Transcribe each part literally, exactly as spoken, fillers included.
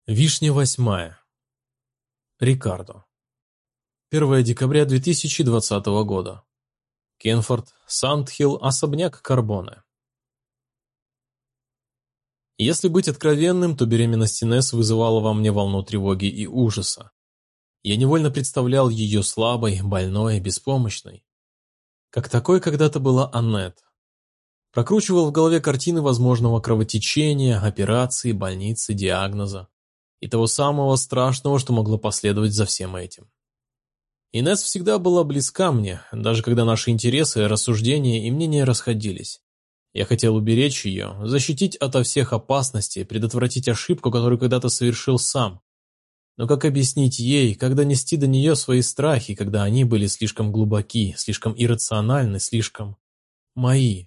Вишня восьмая. Рикардо. первое декабря две тысячи двадцатого года. Кенфорд, Сандхилл, особняк Карбоне. Если быть откровенным, то беременность Инесс вызывала во мне волну тревоги и ужаса. Я невольно представлял ее слабой, больной, беспомощной. Как такой когда-то была Аннет. Прокручивал в голове картины возможного кровотечения, операции, больницы, диагноза. И того самого страшного, что могло последовать за всем этим. Инесс всегда была близка мне, даже когда наши интересы, рассуждения и мнения расходились. Я хотел уберечь ее, защитить ото всех опасностей, предотвратить ошибку, которую когда-то совершил сам. Но как объяснить ей, как донести до нее свои страхи, когда они были слишком глубоки, слишком иррациональны, слишком мои?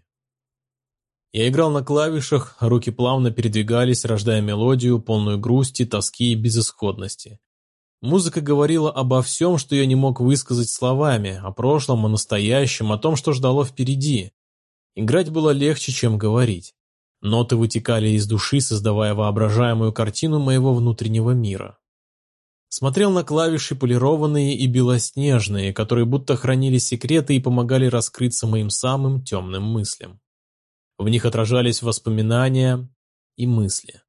Я играл на клавишах, руки плавно передвигались, рождая мелодию, полную грусти, тоски и безысходности. Музыка говорила обо всем, что я не мог высказать словами, о прошлом, о настоящем, о том, что ждало впереди. Играть было легче, чем говорить. Ноты вытекали из души, создавая воображаемую картину моего внутреннего мира. Смотрел на клавиши полированные и белоснежные, которые будто хранили секреты и помогали раскрыться моим самым темным мыслям. В них отражались воспоминания и мысли.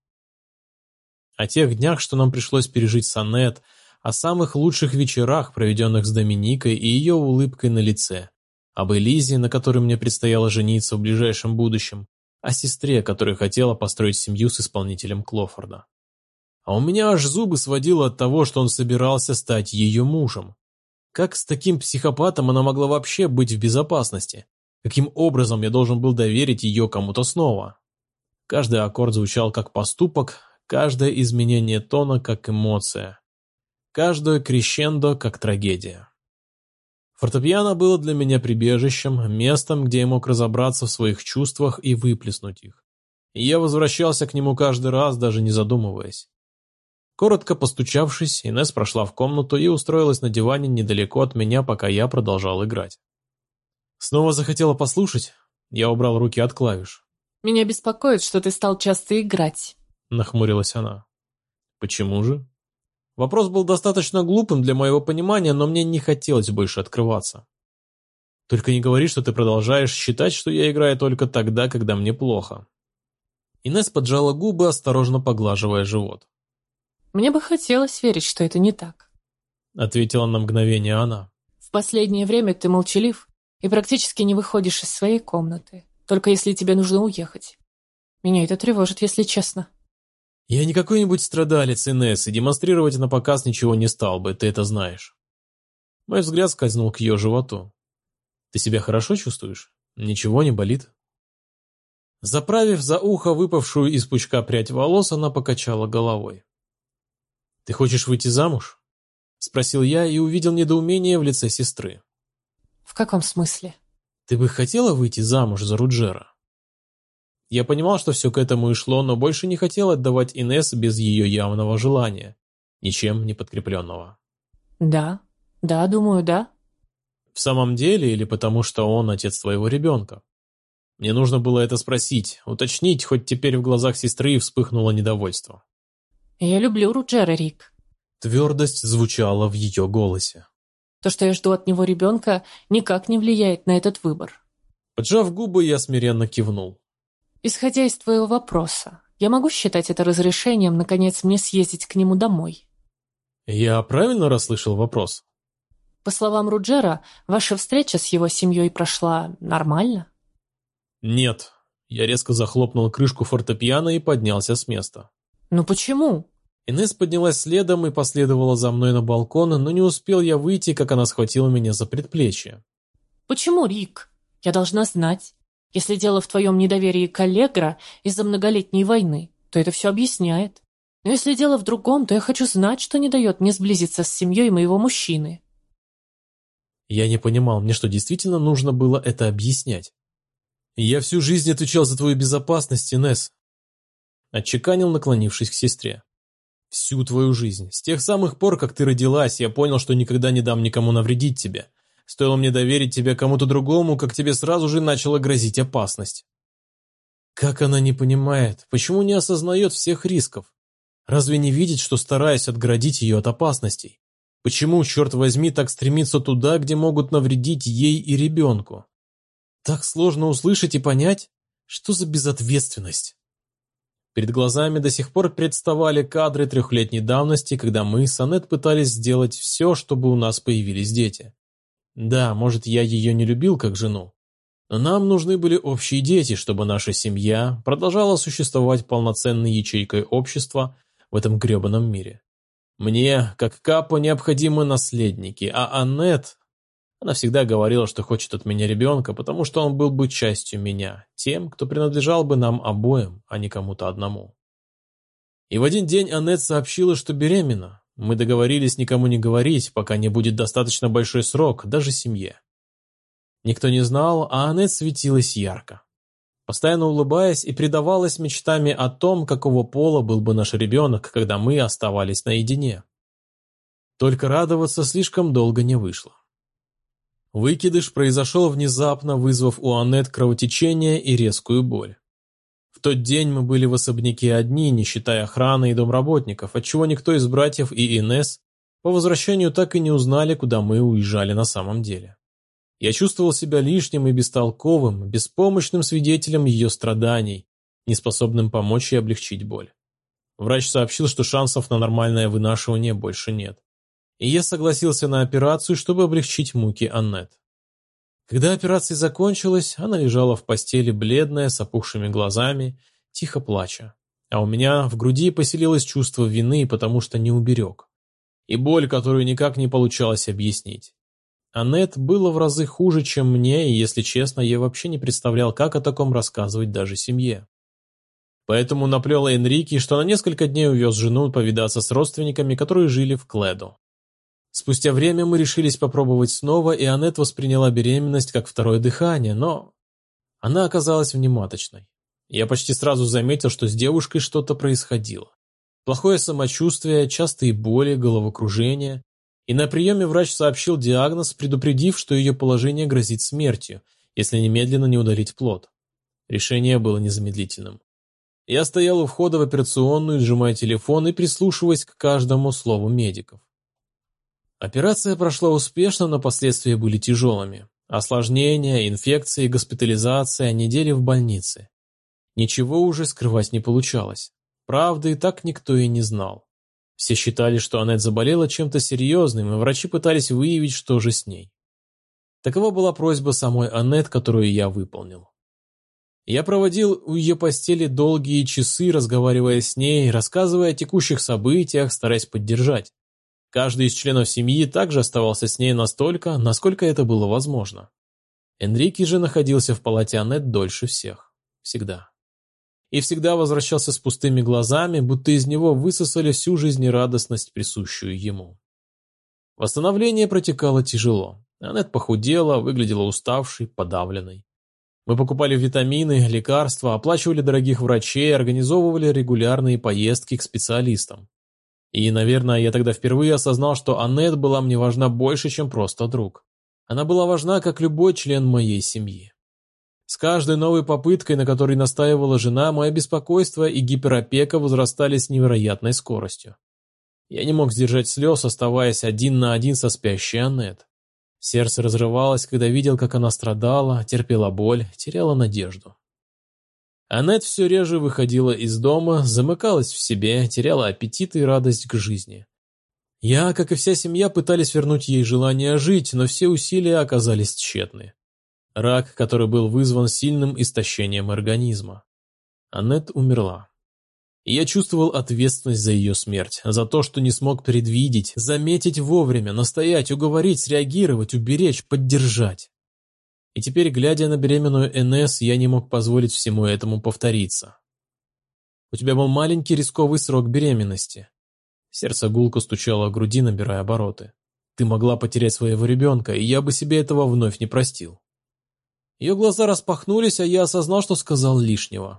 О тех днях, что нам пришлось пережить с Аннет, о самых лучших вечерах, проведенных с Доминикой и ее улыбкой на лице, об Элизе, на которой мне предстояло жениться в ближайшем будущем, о сестре, которая хотела построить семью с исполнителем Клофорда. А у меня аж зубы сводило от того, что он собирался стать ее мужем. Как с таким психопатом она могла вообще быть в безопасности? Каким образом я должен был доверить ее кому-то снова? Каждый аккорд звучал как поступок, каждое изменение тона как эмоция, каждое крещендо как трагедия. Фортепиано было для меня прибежищем, местом, где я мог разобраться в своих чувствах и выплеснуть их. И я возвращался к нему каждый раз, даже не задумываясь. Коротко постучавшись, Инесс прошла в комнату и устроилась на диване недалеко от меня, пока я продолжал играть. «Снова захотела послушать?» Я убрал руки от клавиш. «Меня беспокоит, что ты стал часто играть», — нахмурилась она. «Почему же?» Вопрос был достаточно глупым для моего понимания, но мне не хотелось больше открываться. «Только не говори, что ты продолжаешь считать, что я играю только тогда, когда мне плохо». Инесс поджала губы, осторожно поглаживая живот. «Мне бы хотелось верить, что это не так», — ответила на мгновение она. «В последнее время ты молчалив и практически не выходишь из своей комнаты, только если тебе нужно уехать. Меня это тревожит, если честно». «Я не какой-нибудь страдалец, Инесс, и демонстрировать на показ ничего не стал бы, ты это знаешь». Мой взгляд скользнул к ее животу. «Ты себя хорошо чувствуешь? Ничего не болит?» Заправив за ухо выпавшую из пучка прядь волос, она покачала головой. «Ты хочешь выйти замуж?» — спросил я и увидел недоумение в лице сестры. «В каком смысле?» «Ты бы хотела выйти замуж за Руджера?» Я понимал, что все к этому и шло, но больше не хотел отдавать Инесс без ее явного желания, ничем не подкрепленного. «Да, да, думаю, да». «В самом деле или потому, что он отец твоего ребенка?» Мне нужно было это спросить, уточнить, хоть теперь в глазах сестры вспыхнуло недовольство. «Я люблю Руджера, Рик». Твердость звучала в ее голосе. «То, что я жду от него ребенка, никак не влияет на этот выбор». Поджав губы, я смиренно кивнул. «Исходя из твоего вопроса, я могу считать это разрешением, наконец, мне съездить к нему домой?» Я правильно расслышал вопрос? По словам Руджера, ваша встреча с его семьей прошла нормально? Нет. Я резко захлопнул крышку фортепиано и поднялся с места. Ну почему? Инесс поднялась следом и последовала за мной на балкон, но не успел я выйти, как она схватила меня за предплечье. Почему, Рик? Я должна знать. Если дело в твоем недоверии к Аллегро из-за многолетней войны, то это все объясняет. Но если дело в другом, то я хочу знать, что не дает мне сблизиться с семьей моего мужчины. Я не понимал, мне что, действительно нужно было это объяснять? Я всю жизнь отвечал за твою безопасность, Инесс. Отчеканил, наклонившись к сестре. Всю твою жизнь. С тех самых пор, как ты родилась, я понял, что никогда не дам никому навредить тебе. Стоило мне доверить тебя кому-то другому, как тебе сразу же начала грозить опасность. Как она не понимает, почему не осознает всех рисков? Разве не видеть, что стараюсь отгородить ее от опасностей? Почему, черт возьми, так стремиться туда, где могут навредить ей и ребенку? Так сложно услышать и понять, что за безответственность. Перед глазами до сих пор представали кадры трехлетней давности, когда мы с Аннет пытались сделать все, чтобы у нас появились дети. Да, может, я ее не любил как жену, но нам нужны были общие дети, чтобы наша семья продолжала существовать полноценной ячейкой общества в этом гребаном мире. Мне, как Капо, необходимы наследники, а Аннет... Она всегда говорила, что хочет от меня ребенка, потому что он был бы частью меня, тем, кто принадлежал бы нам обоим, а не кому-то одному. И в один день Аннет сообщила, что беременна. Мы договорились никому не говорить, пока не будет достаточно большой срок, даже семье. Никто не знал, а Аннет светилась ярко, постоянно улыбаясь и предавалась мечтами о том, какого пола был бы наш ребенок, когда мы оставались наедине. Только радоваться слишком долго не вышло. Выкидыш произошел внезапно, вызвав у Аннет кровотечение и резкую боль. В тот день мы были в особняке одни, не считая охраны и домработников, отчего никто из братьев и Инесс по возвращению так и не узнали, куда мы уезжали на самом деле. Я чувствовал себя лишним и бестолковым, беспомощным свидетелем ее страданий, неспособным помочь ей облегчить боль. Врач сообщил, что шансов на нормальное вынашивание больше нет. И я согласился на операцию, чтобы облегчить муки Аннет. Когда операция закончилась, она лежала в постели бледная, с опухшими глазами, тихо плача. А у меня в груди поселилось чувство вины, потому что не уберег. И боль, которую никак не получалось объяснить. Аннет было в разы хуже, чем мне, и, если честно, я вообще не представлял, как о таком рассказывать даже семье. Поэтому наплел Энрике, что на несколько дней увез жену повидаться с родственниками, которые жили в Кледо. Спустя время мы решились попробовать снова, и Аннет восприняла беременность как второе дыхание, но она оказалась внематочной. Я почти сразу заметил, что с девушкой что-то происходило. Плохое самочувствие, частые боли, головокружение. И на приеме врач сообщил диагноз, предупредив, что ее положение грозит смертью, если немедленно не удалить плод. Решение было незамедлительным. Я стоял у входа в операционную, сжимая телефон и прислушиваясь к каждому слову медиков. Операция прошла успешно, но последствия были тяжелыми. Осложнения, инфекции, госпитализация, недели в больнице. Ничего уже скрывать не получалось. Правды так никто и не знал. Все считали, что Аннет заболела чем-то серьезным, и врачи пытались выявить, что же с ней. Такова была просьба самой Аннет, которую я выполнил. Я проводил у ее постели долгие часы, разговаривая с ней, рассказывая о текущих событиях, стараясь поддержать. Каждый из членов семьи также оставался с ней настолько, насколько это было возможно. Энрике же находился в палате Аннет дольше всех. Всегда. И всегда возвращался с пустыми глазами, будто из него высосали всю жизнерадостность, присущую ему. Восстановление протекало тяжело. Аннет похудела, выглядела уставшей, подавленной. Мы покупали витамины, лекарства, оплачивали дорогих врачей, организовывали регулярные поездки к специалистам. И, наверное, я тогда впервые осознал, что Аннет была мне важна больше, чем просто друг. Она была важна, как любой член моей семьи. С каждой новой попыткой, на которой настаивала жена, мое беспокойство и гиперопека возрастали с невероятной скоростью. Я не мог сдержать слез, оставаясь один на один со спящей Аннет. Сердце разрывалось, когда видел, как она страдала, терпела боль, теряла надежду. Аннет все реже выходила из дома, замыкалась в себе, теряла аппетит и радость к жизни. Я, как и вся семья, пытались вернуть ей желание жить, но все усилия оказались тщетны. Рак, который был вызван сильным истощением организма. Аннет умерла. И я чувствовал ответственность за ее смерть, за то, что не смог предвидеть, заметить вовремя, настоять, уговорить, среагировать, уберечь, поддержать. И теперь, глядя на беременную Инесс, я не мог позволить всему этому повториться. У тебя был маленький рисковый срок беременности. Сердце гулко стучало в груди, набирая обороты. Ты могла потерять своего ребенка, и я бы себе этого вновь не простил. Ее глаза распахнулись, а я осознал, что сказал лишнего.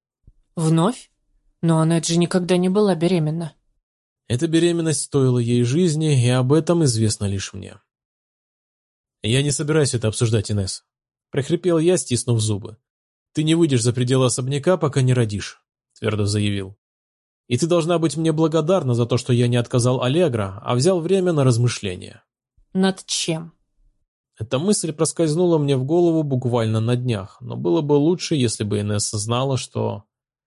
Вновь? Но Аннет же никогда не была беременна. Эта беременность стоила ей жизни, и об этом известно лишь мне. «Я не собираюсь это обсуждать, Инесс», — прохрипел я, стиснув зубы. «Ты не выйдешь за пределы особняка, пока не родишь», — твердо заявил. И ты должна быть мне благодарна за то, что я не отказал Аллегро, а взял время на размышления». Над чем? Эта мысль проскользнула мне в голову буквально на днях, но было бы лучше, если бы Инесса знала, что...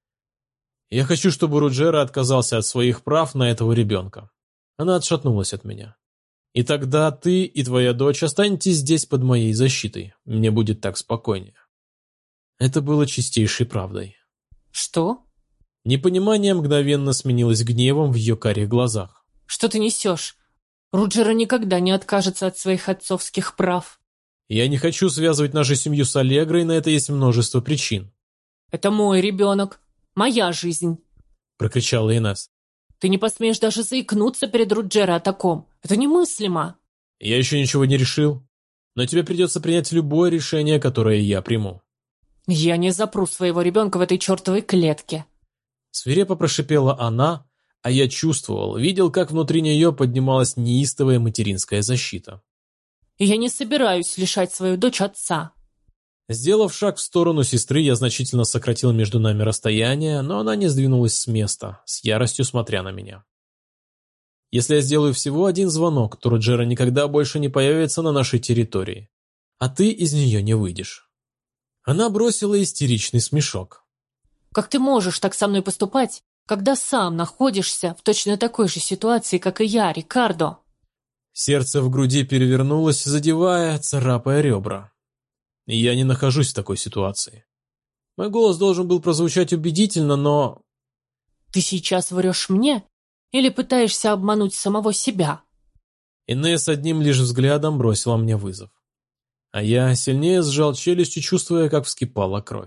«Я хочу, чтобы Руджера отказался от своих прав на этого ребенка». Она отшатнулась от меня. «И тогда ты и твоя дочь останетесь здесь под моей защитой. Мне будет так спокойнее». Это было чистейшей правдой. Что? Непонимание мгновенно сменилось гневом в ее карих глазах. Что ты несешь? Руджера никогда не откажется от своих отцовских прав. «Я не хочу связывать нашу семью с Аллегро, и на это есть множество причин». Это мой ребенок, моя жизнь. Прокричала Инесс. Ты не посмеешь даже заикнуться перед Руджера о таком. Это немыслимо. «Я еще ничего не решил, но тебе придется принять любое решение, которое я приму». Я не запру своего ребенка в этой чертовой клетке. Свирепо прошипела она, а я чувствовал, видел, как внутри нее поднималась неистовая материнская защита. И я не собираюсь лишать свою дочь отца. Сделав шаг в сторону сестры, я значительно сократил между нами расстояние, но она не сдвинулась с места, с яростью смотря на меня. «Если я сделаю всего один звонок, то Руджера никогда больше не появится на нашей территории, а ты из нее не выйдешь». Она бросила истеричный смешок. Как ты можешь так со мной поступать, когда сам находишься в точно такой же ситуации, как и я, Рикардо? Сердце в груди перевернулось, задевая, царапая ребра. И я не нахожусь в такой ситуации. Мой голос должен был прозвучать убедительно, но... Ты сейчас врешь мне или пытаешься обмануть самого себя? Инесс одним лишь взглядом бросила мне вызов. А я сильнее сжал челюстью, чувствуя, как вскипала кровь.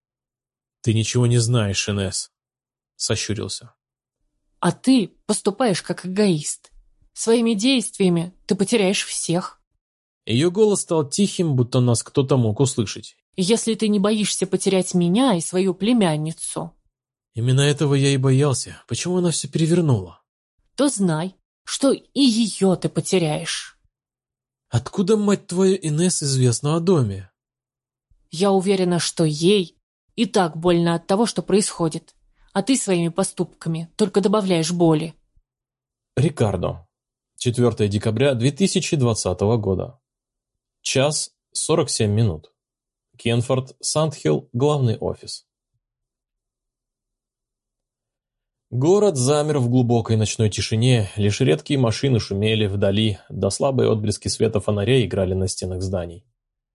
«Ты ничего не знаешь, Инесс», — сощурился. А ты поступаешь как эгоист. Своими действиями ты потеряешь всех. Ее голос стал тихим, будто нас кто-то мог услышать. И если ты не боишься потерять меня и свою племянницу, Именно этого я и боялся. Почему она все перевернула? то знай, что и ее ты потеряешь. Откуда, мать твою, Инесс известно о доме? Я уверена, что ей и так больно от того, что происходит, а ты своими поступками только добавляешь боли. Рикардо. четвёртое декабря две тысячи двадцатого года. Час сорок семь минут. Кенфорд, Сандхилл, главный офис. Город замер в глубокой ночной тишине, лишь редкие машины шумели вдали, да слабые отблески света фонарей играли на стенах зданий.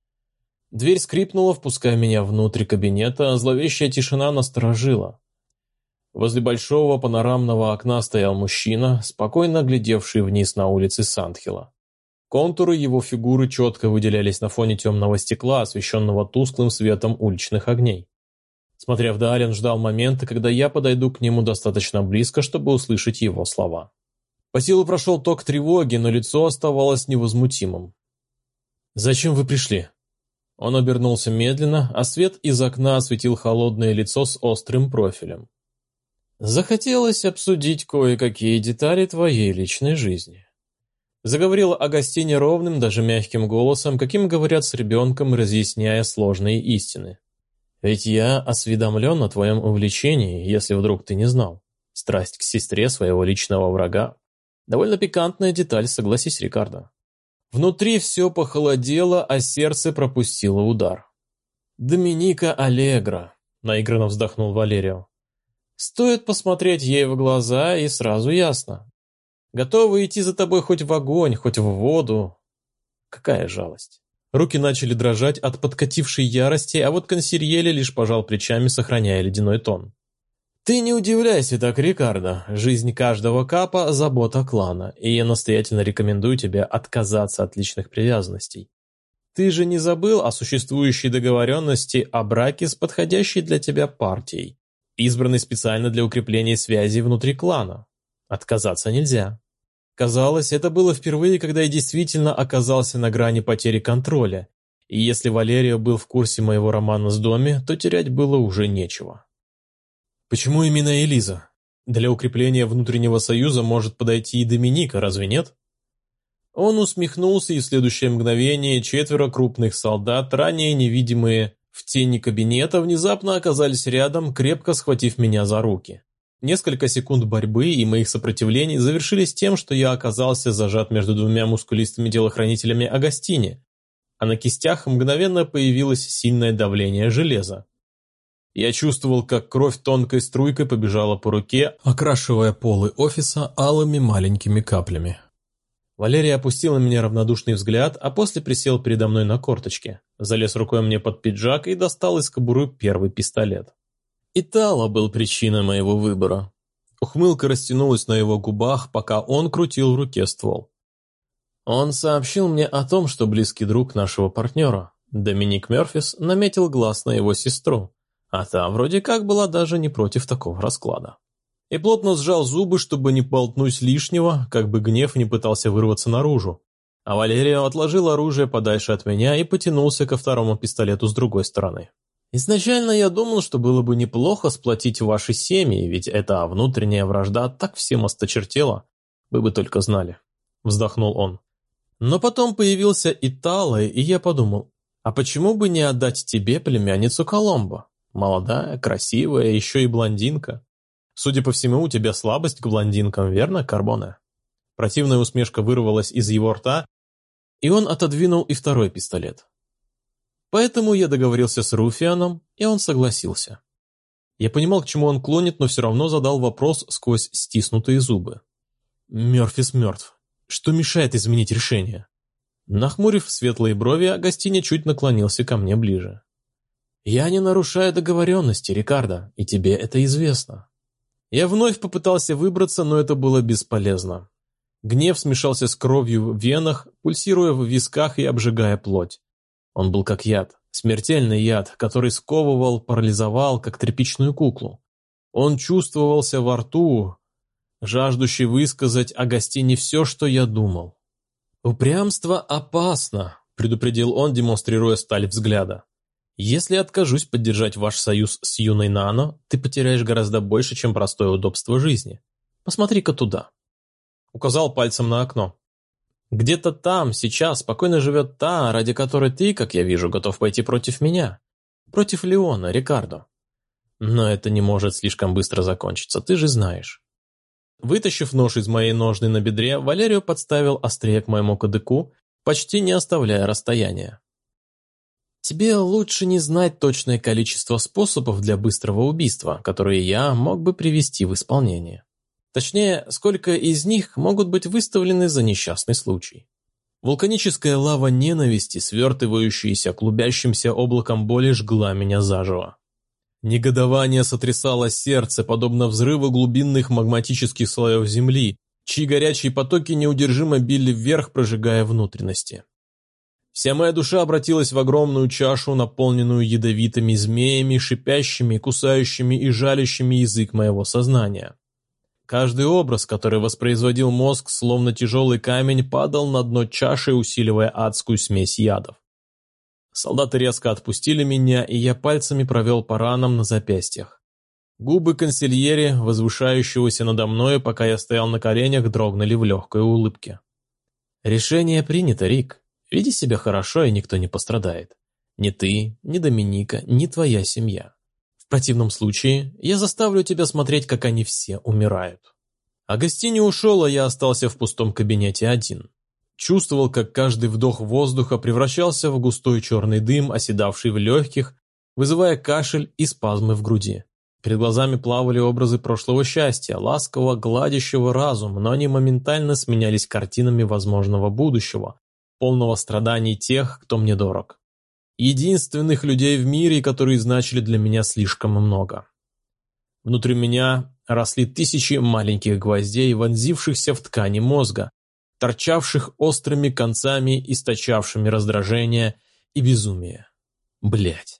Дверь скрипнула, впуская меня внутрь кабинета, а зловещая тишина насторожила. Возле большого панорамного окна стоял мужчина, спокойно глядевший вниз на улицы Сандхилла. Контуры его фигуры четко выделялись на фоне темного стекла, освещенного тусклым светом уличных огней. Смотря вдаль, он ждал момента, когда я подойду к нему достаточно близко, чтобы услышать его слова. По телу прошел ток тревоги, но лицо оставалось невозмутимым. «Зачем вы пришли?» Он обернулся медленно, а свет из окна осветил холодное лицо с острым профилем. «Захотелось обсудить кое-какие детали твоей личной жизни». Заговорила Агастине ровным, даже мягким голосом, каким говорят с ребенком, разъясняя сложные истины. «Ведь я осведомлен о твоем увлечении, если вдруг ты не знал. Страсть к сестре своего личного врага. Довольно пикантная деталь, согласись, Рикардо». Внутри все похолодело, а сердце пропустило удар. «Доминика Аллегро», — наигранно вздохнул Валерио. «Стоит посмотреть ей в глаза, и сразу ясно. Готовы идти за тобой хоть в огонь, хоть в воду. Какая жалость». Руки начали дрожать от подкатившей ярости, а вот консьерьеле лишь пожал плечами, сохраняя ледяной тон. «Ты не удивляйся так, Рикардо. Жизнь каждого капа – забота клана, и я настоятельно рекомендую тебе отказаться от личных привязанностей. Ты же не забыл о существующей договоренности о браке с подходящей для тебя партией, избранной специально для укрепления связей внутри клана. Отказаться нельзя». Казалось, это было впервые, когда я действительно оказался на грани потери контроля, и если Валерио был в курсе моего романа с Доми, то терять было уже нечего. «Почему именно Элиза? Для укрепления внутреннего союза может подойти и Доминика, разве нет?» Он усмехнулся, и в следующее мгновение четверо крупных солдат, ранее невидимые в тени кабинета, внезапно оказались рядом, крепко схватив меня за руки. Несколько секунд борьбы и моих сопротивлений завершились тем, что я оказался зажат между двумя мускулистыми телохранителями Агастини, а на кистях мгновенно появилось сильное давление железа. Я чувствовал, как кровь тонкой струйкой побежала по руке, окрашивая полы офиса алыми маленькими каплями. Валерий опустил на меня равнодушный взгляд, а после присел передо мной на корточки, залез рукой мне под пиджак и достал из кобуры первый пистолет. Итало был причиной моего выбора. Ухмылка растянулась на его губах, пока он крутил в руке ствол. Он сообщил мне о том, что близкий друг нашего партнера, Доминик Мерфис, наметил глаз на его сестру, а та вроде как была даже не против такого расклада. И плотно сжал зубы, чтобы не болтнуть лишнего, как бы гнев не пытался вырваться наружу. А Валерий отложил оружие подальше от меня и потянулся ко второму пистолету с другой стороны. «Изначально я думал, что было бы неплохо сплотить ваши семьи, ведь эта внутренняя вражда так всем осточертела, вы бы только знали», — вздохнул он. «Но потом появился Итало, и я подумал, а почему бы не отдать тебе племянницу Коломбо? Молодая, красивая, еще и блондинка. Судя по всему, у тебя слабость к блондинкам, верно, Карбоне?» Противная усмешка вырвалась из его рта, и он отодвинул и второй пистолет. Поэтому я договорился с Руфианом, и он согласился. Я понимал, к чему он клонит, но все равно задал вопрос сквозь стиснутые зубы. «Мерфис мертв. Что мешает изменить решение?» Нахмурив светлые брови, Агастини чуть наклонился ко мне ближе. «Я не нарушаю договоренности, Рикардо, и тебе это известно». Я вновь попытался выбраться, но это было бесполезно. Гнев смешался с кровью в венах, пульсируя в висках и обжигая плоть. Он был как яд, смертельный яд, который сковывал, парализовал, как тряпичную куклу. Он чувствовался во рту, жаждущий высказать Агастини все, что я думал. «Упрямство опасно», — предупредил он, демонстрируя сталь взгляда. «Если откажусь поддержать ваш союз с юной Нано, ты потеряешь гораздо больше, чем простое удобство жизни. Посмотри-ка туда». Указал пальцем на окно. «Где-то там, сейчас, спокойно живет та, ради которой ты, как я вижу, готов пойти против меня. Против Леона, Рикардо. Но это не может слишком быстро закончиться, ты же знаешь». Вытащив нож из моей ножны на бедре, Валерио подставил острие к моему кадыку, почти не оставляя расстояния. «Тебе лучше не знать точное количество способов для быстрого убийства, которые я мог бы привести в исполнение. Точнее, сколько из них могут быть выставлены за несчастный случай. Вулканическая лава ненависти, свертывающаяся клубящимся облаком боли, жгла меня заживо. Негодование сотрясало сердце, подобно взрыву глубинных магматических слоев земли, чьи горячие потоки неудержимо били вверх, прожигая внутренности. Вся моя душа обратилась в огромную чашу, наполненную ядовитыми змеями, шипящими, кусающими и жалящими язык моего сознания. Каждый образ, который воспроизводил мозг, словно тяжелый камень, падал на дно чаши, усиливая адскую смесь ядов. Солдаты резко отпустили меня, и я пальцами провел по ранам на запястьях. Губы консильери, возвышающегося надо мной, пока я стоял на коленях, дрогнули в легкой улыбке. «Решение принято, Рик. Веди себя хорошо, и никто не пострадает. Ни ты, ни Доминика, ни твоя семья. В противном случае я заставлю тебя смотреть, как они все умирают». Агастини ушел, а я остался в пустом кабинете один. Чувствовал, как каждый вдох воздуха превращался в густой черный дым, оседавший в легких, вызывая кашель и спазмы в груди. Перед глазами плавали образы прошлого счастья, ласкового, гладящего разум, но они моментально сменялись картинами возможного будущего, полного страданий тех, кто мне дорог. Единственных людей в мире, которые значили для меня слишком много. Внутри меня росли тысячи маленьких гвоздей, вонзившихся в ткани мозга, торчавших острыми концами, источавшими раздражение и безумие. Блять.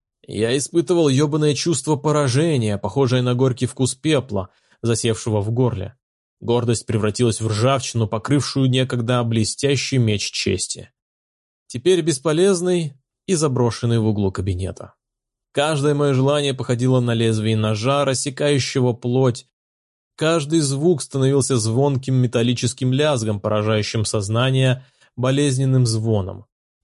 Я испытывал ебаное чувство поражения, похожее на горький вкус пепла, засевшего в горле. Гордость превратилась в ржавчину, покрывшую некогда блестящий меч чести. Теперь бесполезный и заброшенный в углу кабинета. Каждое мое желание походило на лезвие ножа, рассекающего плоть. Каждый звук становился звонким металлическим лязгом, поражающим сознание болезненным звоном.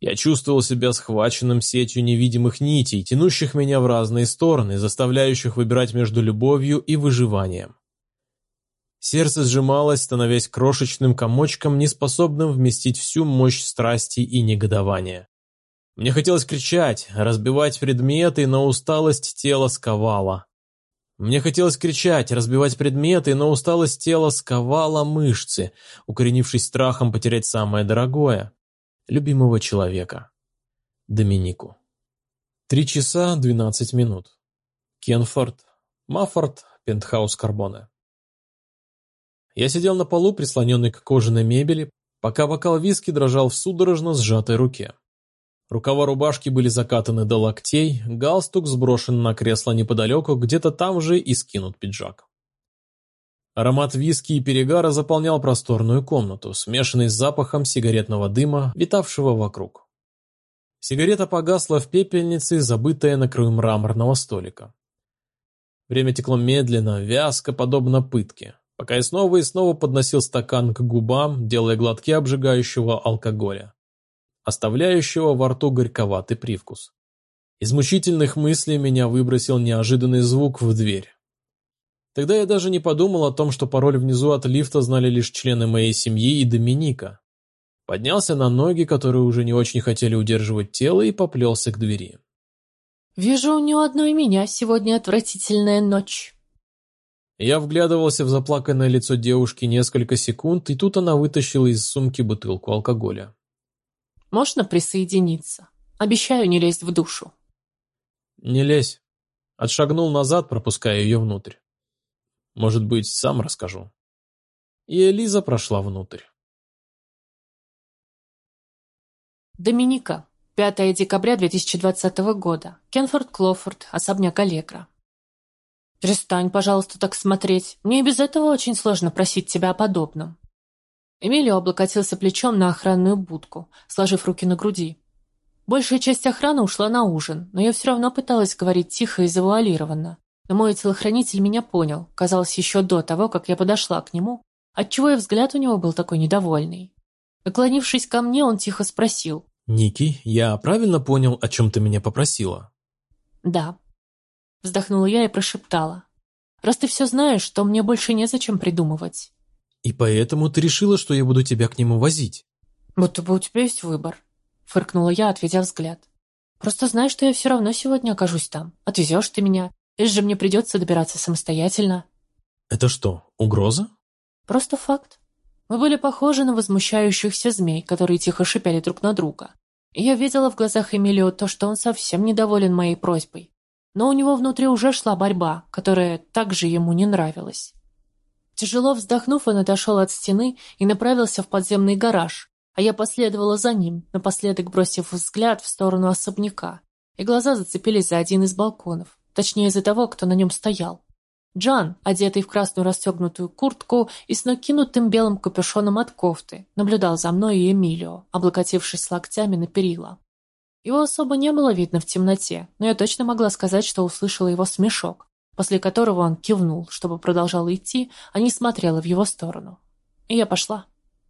Я чувствовал себя схваченным сетью невидимых нитей, тянущих меня в разные стороны, заставляющих выбирать между любовью и выживанием. Сердце сжималось, становясь крошечным комочком, неспособным вместить всю мощь страсти и негодования. Мне хотелось кричать, разбивать предметы, но усталость тела сковала. Мне хотелось кричать, разбивать предметы, но усталость тела сковала мышцы, укоренившись страхом потерять самое дорогое – любимого человека. Доминику. Три часа двенадцать минут. Кенфорд, Маффорд, пентхаус Карбоне. Я сидел на полу, прислоненный к кожаной мебели, пока бокал виски дрожал в судорожно сжатой руке. Рукава рубашки были закатаны до локтей, галстук сброшен на кресло неподалеку, где-то там же и скинут пиджак. Аромат виски и перегара заполнял просторную комнату, смешанный с запахом сигаретного дыма, витавшего вокруг. Сигарета погасла в пепельнице, забытая на краю мраморного столика. Время текло медленно, вязко, подобно пытке, пока я снова и снова подносил стакан к губам, делая глотки обжигающего алкоголя, оставляющего во рту горьковатый привкус. Из мучительных мыслей меня выбросил неожиданный звук в дверь. Тогда я даже не подумал о том, что пароль внизу от лифта знали лишь члены моей семьи и Доминика. Поднялся на ноги, которые уже не очень хотели удерживать тело, и поплелся к двери. «Вижу, у одной меня сегодня отвратительная ночь». Я вглядывался в заплаканное лицо девушки несколько секунд, и тут она вытащила из сумки бутылку алкоголя. «Можно присоединиться? Обещаю не лезть в душу». «Не лезь». Отшагнул назад, пропуская ее внутрь. «Может быть, сам расскажу». И Элиза прошла внутрь. Доминика. пятое декабря две тысячи двадцатого года. Кенфорд Клофорд, особняк Аллегра. «Перестань, пожалуйста, так смотреть. Мне и без этого очень сложно просить тебя о подобном». Эмилио облокотился плечом на охранную будку, сложив руки на груди. Большая часть охраны ушла на ужин, но я все равно пыталась говорить тихо и завуалированно. Но мой телохранитель меня понял, казалось, еще до того, как я подошла к нему, отчего и взгляд у него был такой недовольный. Наклонившись ко мне, он тихо спросил. «Ники, я правильно понял, о чем ты меня попросила?» «Да». Вздохнула я и прошептала. «Раз ты все знаешь, то мне больше незачем придумывать». «И поэтому ты решила, что я буду тебя к нему возить?» «Будто бы у тебя есть выбор», — фыркнула я, отведя взгляд. «Просто знай, что я все равно сегодня окажусь там. Отвезешь ты меня, или же мне придется добираться самостоятельно». «Это что, угроза?» «Просто факт. Мы были похожи на возмущающихся змей, которые тихо шипели друг на друга. И я видела в глазах Эмилио то, что он совсем недоволен моей просьбой. Но у него внутри уже шла борьба, которая также ему не нравилась». Тяжело вздохнув, он отошел от стены и направился в подземный гараж, а я последовала за ним, напоследок бросив взгляд в сторону особняка, и глаза зацепились за один из балконов, точнее за того, кто на нем стоял. Джан, одетый в красную расстегнутую куртку и с накинутым белым капюшоном от кофты, наблюдал за мной и Эмилио, облокотившись локтями на перила. Его особо не было видно в темноте, но я точно могла сказать, что услышала его смешок, после которого он кивнул, чтобы продолжал идти, а не смотрела в его сторону. И я пошла.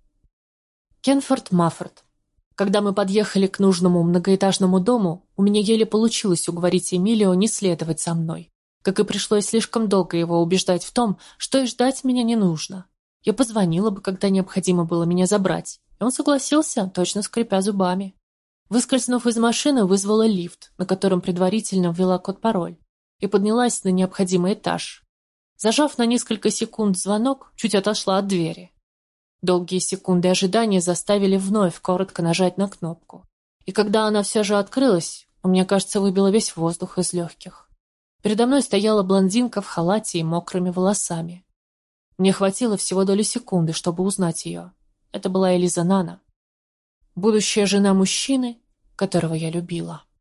Кенфорд Маффорд. Когда мы подъехали к нужному многоэтажному дому, у меня еле получилось уговорить Эмилио не следовать за мной, как и пришлось слишком долго его убеждать в том, что и ждать меня не нужно. Я позвонила бы, когда необходимо было меня забрать, и он согласился, точно скрипя зубами. Выскользнув из машины, вызвала лифт, на котором предварительно ввела код-пароль, и поднялась на необходимый этаж. Зажав на несколько секунд звонок, чуть отошла от двери. Долгие секунды ожидания заставили вновь коротко нажать на кнопку. И когда она все же открылась, у меня, кажется, выбило весь воздух из легких. Передо мной стояла блондинка в халате и мокрыми волосами. Мне хватило всего доли секунды, чтобы узнать ее. Это была Элиза Нана, будущая жена мужчины, которого я любила.